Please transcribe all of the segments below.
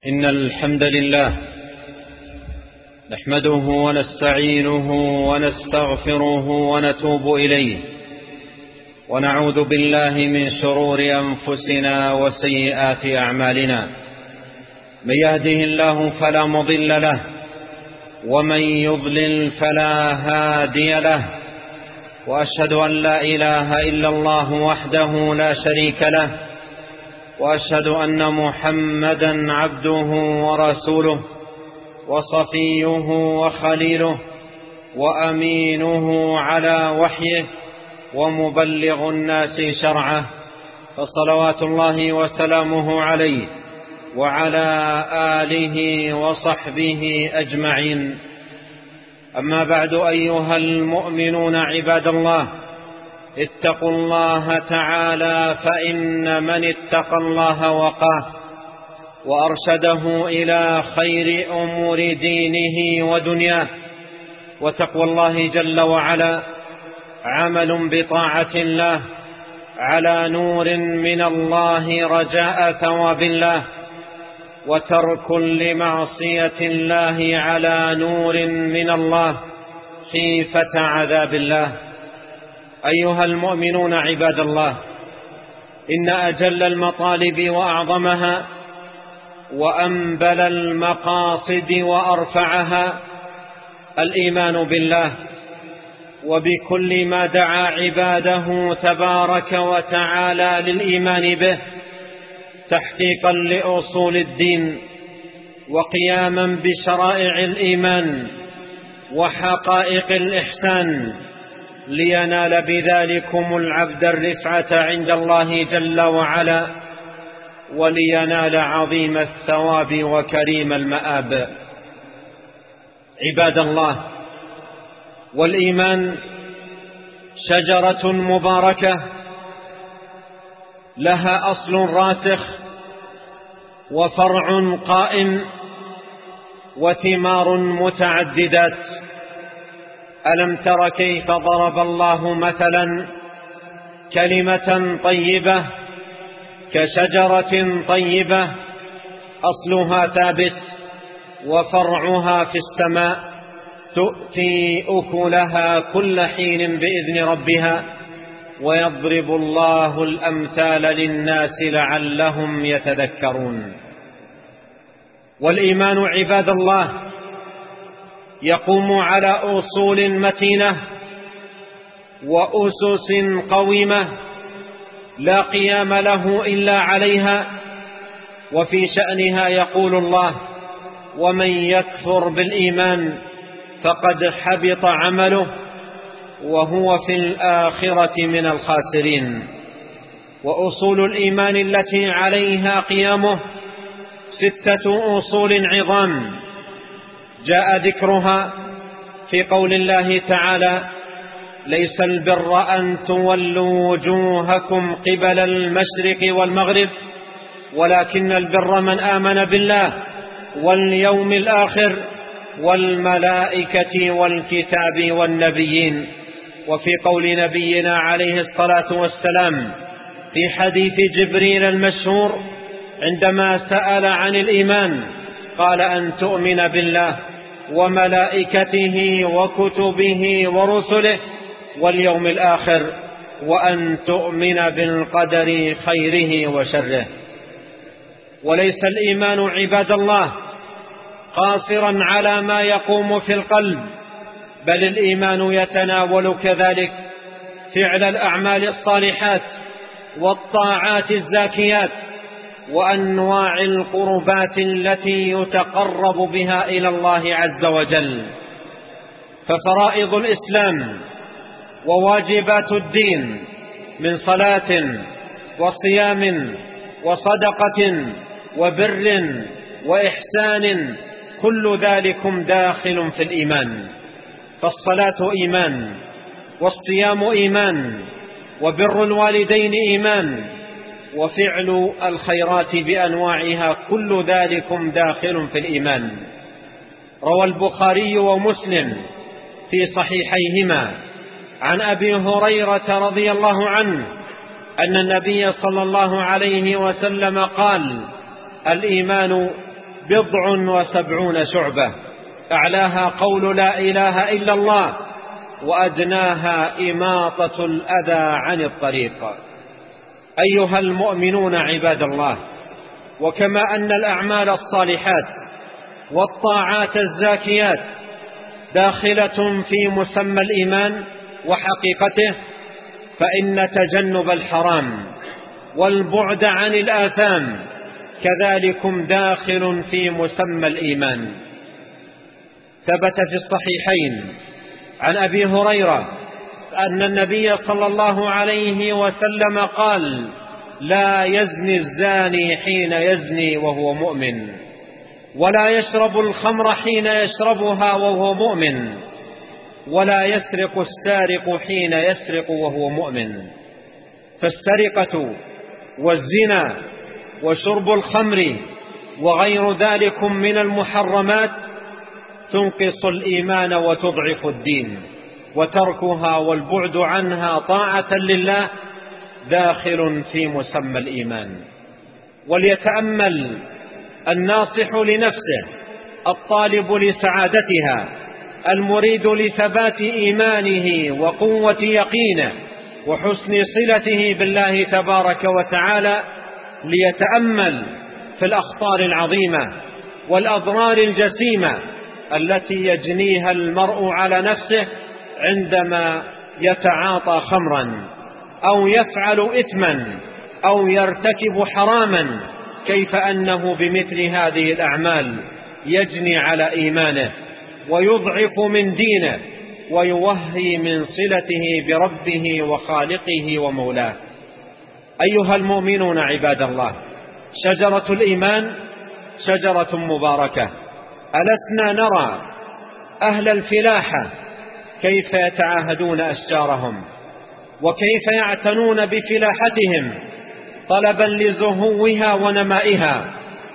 إن الحمد لله نحمده ونستعينه ونستغفره ونتوب إليه، ونعوذ بالله من شرور أنفسنا وسيئات أعمالنا. من يهده الله فلا مضل له، ومن يضلل فلا هادي له، وأشهد أن لا إله إلا الله وحده لا شريك له، وأشهد أن محمدا عبده ورسوله وصفيه وخليله وأمينه على وحيه ومبلغ الناس شرعه، فصلوات الله وسلامه عليه وعلى آله وصحبه أجمعين. أما بعد، أيها المؤمنون عباد الله، اتقوا الله تعالى، فإن من اتقى الله وقاه وأرشده إلى خير أمور دينه ودنياه. وتقوى الله جل وعلا عمل بطاعة الله على نور من الله رجاء ثواب الله، وترك لمعصية الله على نور من الله خيفة عذاب الله. أيها المؤمنون عباد الله، إن أجل المطالب وأعظمها وأنبل المقاصد وأرفعها الإيمان بالله وبكل ما دعا عباده تبارك وتعالى للإيمان به، تحقيقا لأصول الدين وقياما بشرائع الإيمان وحقائق الإحسان، لينال بذلكم العبد الرفعة عند الله جل وعلا، ولينال عظيم الثواب وكريم المآب. عباد الله، والإيمان شجرة مباركة لها أصل راسخ وفرع قائم وثمار متعددات. ألم تر كيف ضرب الله مثلا كلمة طيبة كشجرة طيبة أصلها ثابت وفرعها في السماء، تؤتي أكلها كل حين بإذن ربها، ويضرب الله الأمثال للناس لعلهم يتذكرون. والإيمان عباد الله يقوم على أصول متينة وأسس قويمة لا قيام له إلا عليها. وفي شأنها يقول الله: ومن يكفر بالإيمان فقد حبط عمله وهو في الآخرة من الخاسرين. وأصول الإيمان التي عليها قيامه 6 أصول عظام جاء ذكرها في قول الله تعالى: ليس البر أن تولوا وجوهكم قبل المشرق والمغرب، ولكن البر من آمن بالله واليوم الآخر والملائكة والكتاب والنبيين. وفي قول نبينا عليه الصلاة والسلام في حديث جبريل المشهور عندما سأل عن الإيمان قال: أن تؤمن بالله وملائكته وكتبه ورسله واليوم الآخر، وأن تؤمن بالقدر خيره وشره. وليس الإيمان عباد الله قاصرا على ما يقوم في القلب، بل الإيمان يتناول كذلك فعل الأعمال الصالحات والطاعات الزاكيات وأنواع القربات التي يتقرب بها إلى الله عز وجل. ففرائض الإسلام وواجبات الدين من صلاة وصيام وصدقة وبر وإحسان، كل ذلكم داخل في الإيمان. فالصلاة إيمان، والصيام إيمان، وبر الوالدين إيمان، وفعل الخيرات بأنواعها كل ذلكم داخل في الإيمان. روى البخاري ومسلم في صحيحيهما عن أبي هريرة رضي الله عنه أن النبي صلى الله عليه وسلم قال: الإيمان 70 شعبة، أعلاها قول لا إله إلا الله، وأدناها إماطة الأذى عن الطريق. أيها المؤمنون عباد الله، وكما أن الأعمال الصالحات والطاعات الزاكيات داخلة في مسمى الإيمان وحقيقته، فإن تجنب الحرام والبعد عن الآثام كذلكم داخل في مسمى الإيمان. ثبت في الصحيحين عن أبي هريرة أن النبي صلى الله عليه وسلم قال: لا يزني الزاني حين يزني وهو مؤمن، ولا يشرب الخمر حين يشربها وهو مؤمن، ولا يسرق السارق حين يسرق وهو مؤمن. فالسرقة والزنا وشرب الخمر وغير ذلك من المحرمات تنقص الإيمان وتضعف الدين، وتركها والبعد عنها طاعة لله داخل في مسمى الإيمان. وليتأمل الناصح لنفسه، الطالب لسعادتها، المريد لثبات إيمانه وقوة يقينه وحسن صلته بالله تبارك وتعالى، ليتأمل في الأخطار العظيمة والأضرار الجسيمة التي يجنيها المرء على نفسه عندما يتعاطى خمرا أو يفعل إثما أو يرتكب حراما، كيف أنه بمثل هذه الأعمال يجني على إيمانه ويضعف من دينه ويوهي من صلته بربه وخالقه ومولاه. أيها المؤمنون عباد الله، شجرة الإيمان شجرة مباركة. ألسنا نرى أهل الفلاحة كيف يتعاهدون أشجارهم، وكيف يعتنون بفلاحتهم طلبا لزهوها ونمائها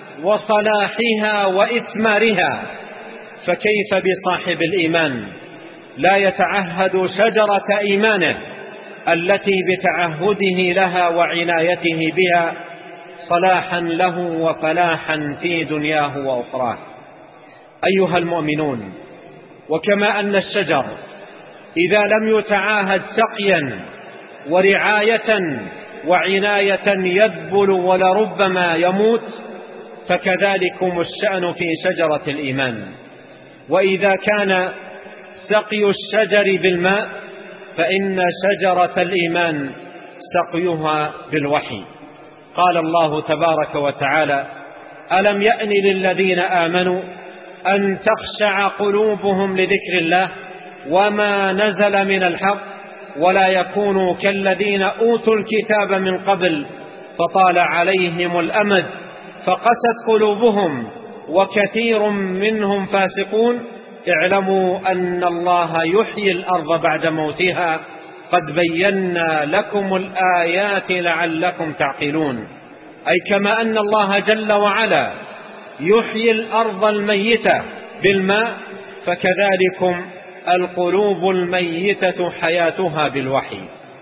وصلاحها وإثمارها، فكيف بصاحب الإيمان لا يتعهد شجرة إيمانه التي بتعهده لها وعنايته بها صلاحا له وفلاحا في دنياه وأخراه. أيها المؤمنون، وكما أن الشجر إذا لم يتعاهد سقيا ورعاية وعناية يذبل ولربما يموت، فكذلكم الشأن في شجرة الإيمان. وإذا كان سقي الشجر بالماء، فإن شجرة الإيمان سقيها بالوحي. قال الله تبارك وتعالى: ألم يأن للذين آمنوا أن تخشع قلوبهم لذكر الله وما نزل من الحق ولا يكونوا كالذين أوتوا الكتاب من قبل فطال عليهم الأمد فقست قلوبهم وكثير منهم فاسقون اعلموا أن الله يحيي الأرض بعد موتها قد بينا لكم الآيات لعلكم تعقلون. أي كما أن الله جل وعلا يحيي الأرض الميتة بالماء، فكذلكم القلوب الميتة حياتها بالوحي.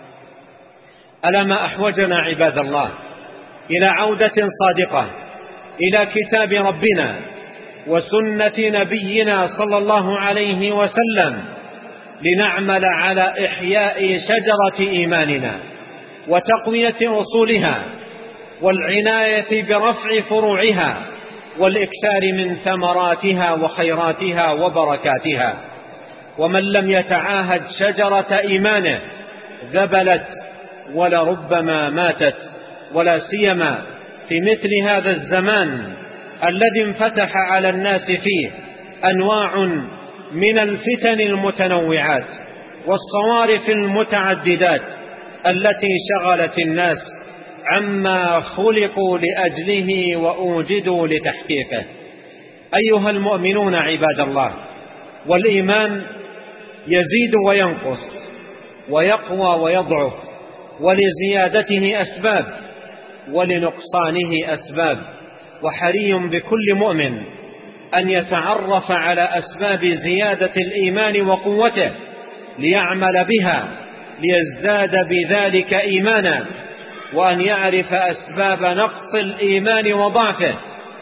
ألا ما أحوجنا عباد الله إلى عودة صادقة إلى كتاب ربنا وسنة نبينا صلى الله عليه وسلم، لنعمل على إحياء شجرة إيماننا وتقوية أصولها والعناية برفع فروعها والإكثار من ثمراتها وخيراتها وبركاتها. ومن لم يتعاهد شجرة إيمانه ذبلت ولربما ماتت، ولا سيما في مثل هذا الزمان الذي انفتح على الناس فيه أنواع من الفتن المتنوعات والصوارف المتعددات التي شغلت الناس عما خلقوا لأجله وأوجدوا لتحقيقه. أيها المؤمنون عباد الله، والإيمان يزيد وينقص ويقوى ويضعف، ولزيادته أسباب ولنقصانه أسباب، وحري بكل مؤمن أن يتعرف على أسباب زيادة الإيمان وقوته ليعمل بها ليزداد بذلك إيمانا، وأن يعرف أسباب نقص الإيمان وضعفه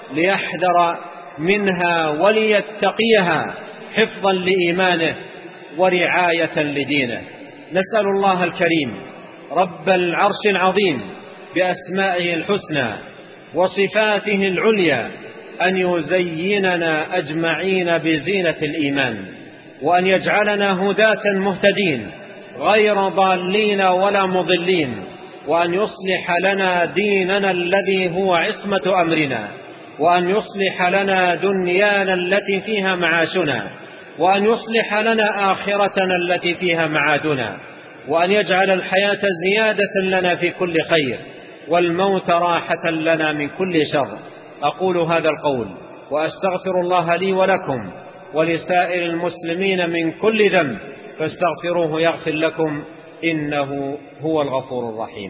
ليحذر منها وليتقيها حفظا لإيمانه ورعاية لدينه. نسأل الله الكريم رب العرش العظيم بأسمائه الحسنى وصفاته العليا أن يزيننا أجمعين بزينة الإيمان، وأن يجعلنا هداة مهتدين غير ضالين ولا مضلين، وأن يصلح لنا ديننا الذي هو عصمة أمرنا، وأن يصلح لنا دنيانا التي فيها معاشنا، وأن يصلح لنا آخرتنا التي فيها معادنا، وأن يجعل الحياة زيادة لنا في كل خير والموت راحة لنا من كل شر. أقول هذا القول وأستغفر الله لي ولكم ولسائر المسلمين من كل ذنب، فاستغفروه يغفر لكم إنه هو الغفور الرحيم.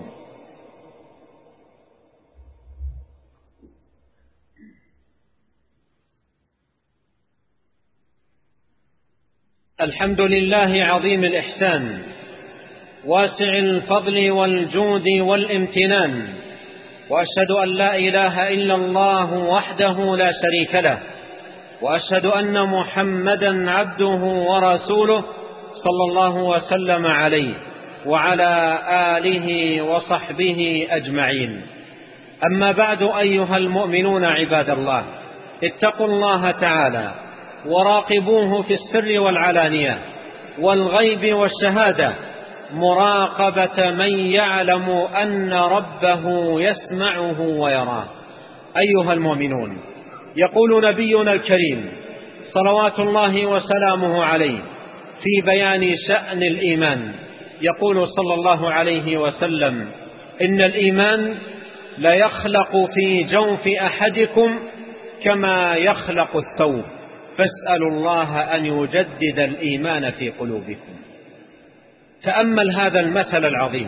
الحمد لله عظيم الإحسان واسع الفضل والجود والامتنان، وأشهد أن لا إله إلا الله وحده لا شريك له، وأشهد أن محمدا عبده ورسوله صلى الله وسلم عليه وعلى آله وصحبه أجمعين. أما بعد، أيها المؤمنون عباد الله، اتقوا الله تعالى وراقبوه في السر والعلانية والغيب والشهادة مراقبة من يعلم أن ربه يسمعه ويراه. أيها المؤمنون، يقول نبينا الكريم صلوات الله وسلامه عليه في بيان شأن الإيمان، يقول صلى الله عليه وسلم: إن الإيمان لا يخلق في جوف أحدكم كما يخلق الثوب، فاسألوا الله أن يجدد الإيمان في قلوبكم. تأمل هذا المثل العظيم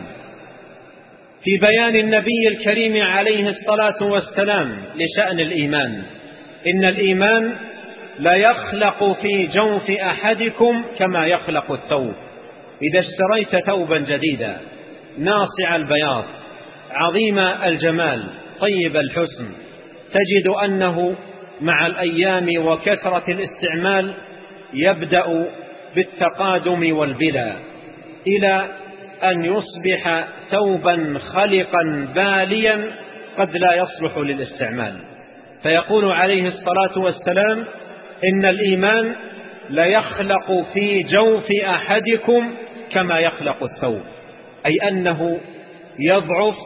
في بيان النبي الكريم عليه الصلاة والسلام لشأن الإيمان. إن الإيمان لا يخلق في جوف أحدكم كما يخلق الثوب. إذا اشتريت ثوبا جديدا ناصع البياض عظيم الجمال طيب الحسن، تجد أنه مع الأيام وكثرة الاستعمال يبدأ بالتقادم والبلى، إلى أن يصبح ثوبا خلقا باليا قد لا يصلح للاستعمال. فيقول عليه الصلاة والسلام: إن الإيمان لا يخلق في جوف أحدكم كما يخلق الثوب، أي أنه يضعف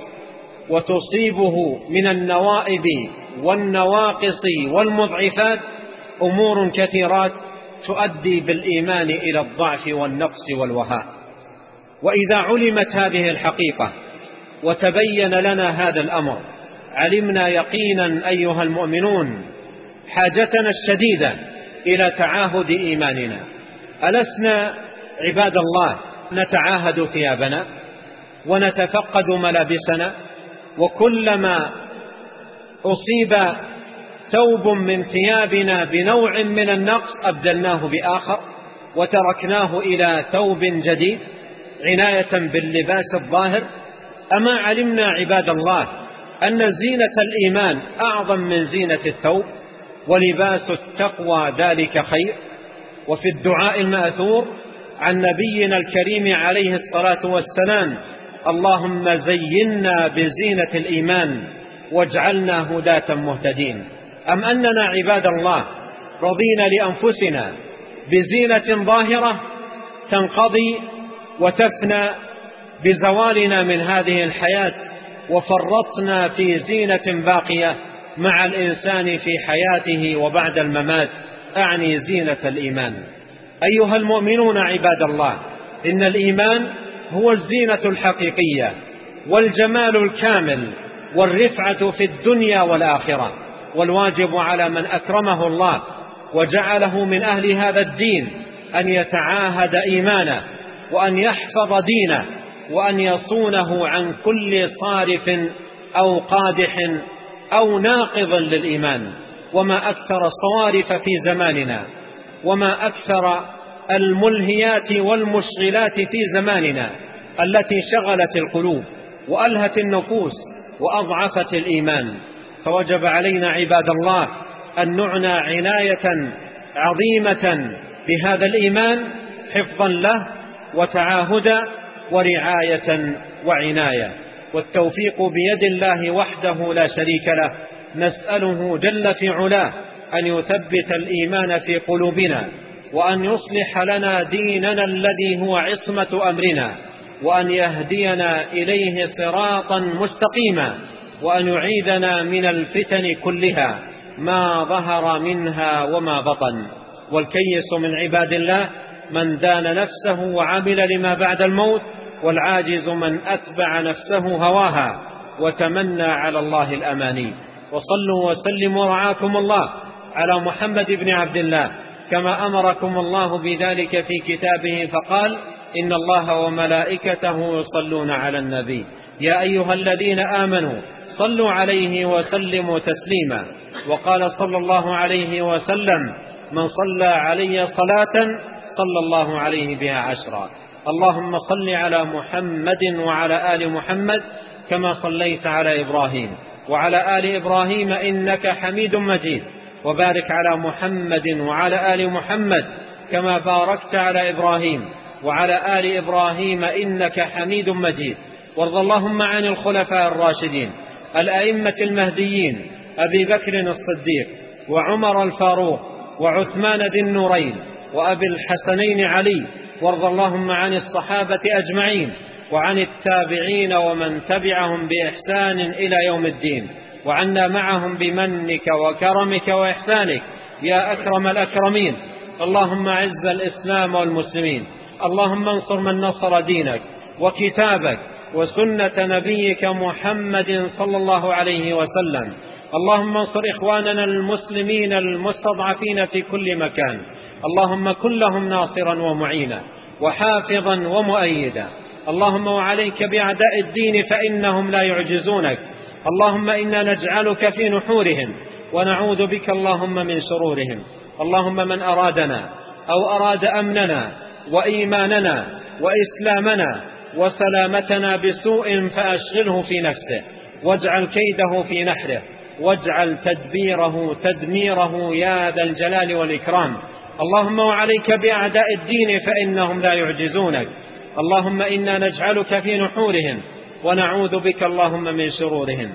وتصيبه من النوائب والنواقص والمضعفات أمور كثيرات تؤدي بالإيمان إلى الضعف والنقص والوهاء. وإذا علمت هذه الحقيقة وتبين لنا هذا الأمر، علمنا يقينا أيها المؤمنون حاجتنا الشديدة إلى تعاهد إيماننا. ألسنا عباد الله نتعاهد ثيابنا ونتفقد ملابسنا، وكلما أصيب ثوب من ثيابنا بنوع من النقص أبدلناه بآخر وتركناه إلى ثوب جديد عناية باللباس الظاهر؟ أما علمنا عباد الله أن زينة الإيمان أعظم من زينة الثوب، ولباس التقوى ذلك خير. وفي الدعاء المأثور عن نبينا الكريم عليه الصلاة والسلام: اللهم زينا بزينة الإيمان واجعلنا هداة مهتدين. أم أننا عباد الله رضينا لأنفسنا بزينة ظاهرة تنقضي وتفنى بزوالنا من هذه الحياة، وفرطنا في زينة باقية مع الإنسان في حياته وبعد الممات، أعني زينة الإيمان. أيها المؤمنون عباد الله، إن الإيمان هو الزينة الحقيقية والجمال الكامل والرفعة في الدنيا والآخرة، والواجب على من أكرمه الله وجعله من أهل هذا الدين أن يتعاهد إيمانه، وأن يحفظ دينه، وأن يصونه عن كل صارف أو قادح أو ناقض للإيمان. وما أكثر الصوارف في زماننا، وما أكثر الملهيات والمشغلات في زماننا التي شغلت القلوب وألهت النفوس وأضعفت الإيمان. فوجب علينا عباد الله أن نعنى عناية عظيمة بهذا الإيمان حفظا له وتعاهدا ورعاية وعناية، والتوفيق بيد الله وحده لا شريك له. نسأله جل في علاه أن يثبت الإيمان في قلوبنا، وأن يصلح لنا ديننا الذي هو عصمة أمرنا، وأن يهدينا إليه صراطا مستقيما، وأن يعيذنا من الفتن كلها ما ظهر منها وما بطن. والكيس من عباد الله من دان نفسه وعمل لما بعد الموت، والعاجز من أتبع نفسه هواها وتمنى على الله الأماني. وصلوا وسلموا ورعاكم الله على محمد بن عبد الله كما أمركم الله بذلك في كتابه، فقال: إن الله وملائكته يصلون على النبي يا أيها الذين آمنوا صلوا عليه وسلموا تسليما. وقال صلى الله عليه وسلم: من صلى علي صلاة صلى الله عليه بها 10. اللهم صل على محمد وعلى آل محمد كما صليت على إبراهيم وعلى آل إبراهيم إنك حميد مجيد، وبارك على محمد وعلى آل محمد كما باركت على إبراهيم وعلى آل إبراهيم إنك حميد مجيد. وارض اللهم عن الخلفاء الراشدين الأئمة المهديين أبي بكر الصديق وعمر الفاروق وعثمان ذي النورين وأبي الحسنين علي. وارض اللهم عن الصحابة أجمعين وعن التابعين ومن تبعهم بإحسان إلى يوم الدين، وعنا معهم بمنك وكرمك وإحسانك يا أكرم الأكرمين. اللهم أعز الإسلام والمسلمين، اللهم انصر من نصر دينك وكتابك وسنة نبيك محمد صلى الله عليه وسلم. اللهم انصر إخواننا المسلمين المستضعفين في كل مكان، اللهم كن لهم ناصرا ومعينا وحافظا ومؤيدا. اللهم وعليك بأعداء الدين فإنهم لا يعجزونك. اللهم إنا نجعلك في نحورهم ونعوذ بك اللهم من شرورهم. اللهم من أرادنا أو أراد أمننا وإيماننا وإسلامنا وسلامتنا بسوء فأشغله في نفسه، واجعل كيده في نحره، واجعل تدبيره تدميره يا ذا الجلال والإكرام. اللهم وعليك بأعداء الدين فإنهم لا يعجزونك. اللهم إنا نجعلك في نحورهم ونعوذ بك اللهم من شرورهم.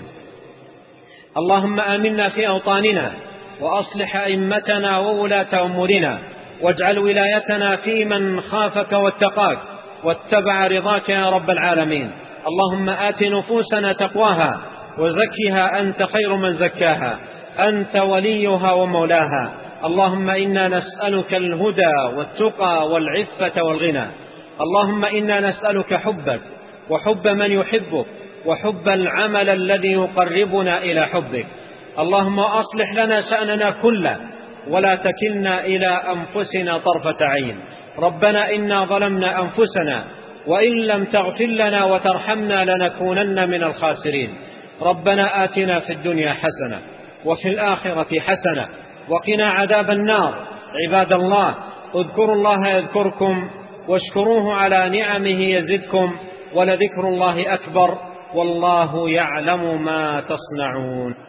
اللهم آمنا في أوطاننا وأصلح أئمتنا وولاة أمورنا، واجعل ولايتنا في من خافك واتقاك واتبع رضاك يا رب العالمين. اللهم آت نفوسنا تقواها وزكها أنت خير من زكاها، أنت وليها ومولاها. اللهم إنا نسألك الهدى والتقى والعفة والغنى. اللهم إنا نسألك حبك وحب من يحبك وحب العمل الذي يقربنا إلى حبك. اللهم أصلح لنا شأننا كله ولا تكلنا إلى أنفسنا طرفة عين. ربنا إنا ظلمنا أنفسنا وإن لم تغفر لنا وترحمنا لنكونن من الخاسرين. ربنا آتنا في الدنيا حسنة وفي الآخرة حسنة وقنا عذاب النار. عباد الله، اذكروا الله يذكركم واشكروه على نعمه يزدكم، ولذكر الله أكبر، والله يعلم ما تصنعون.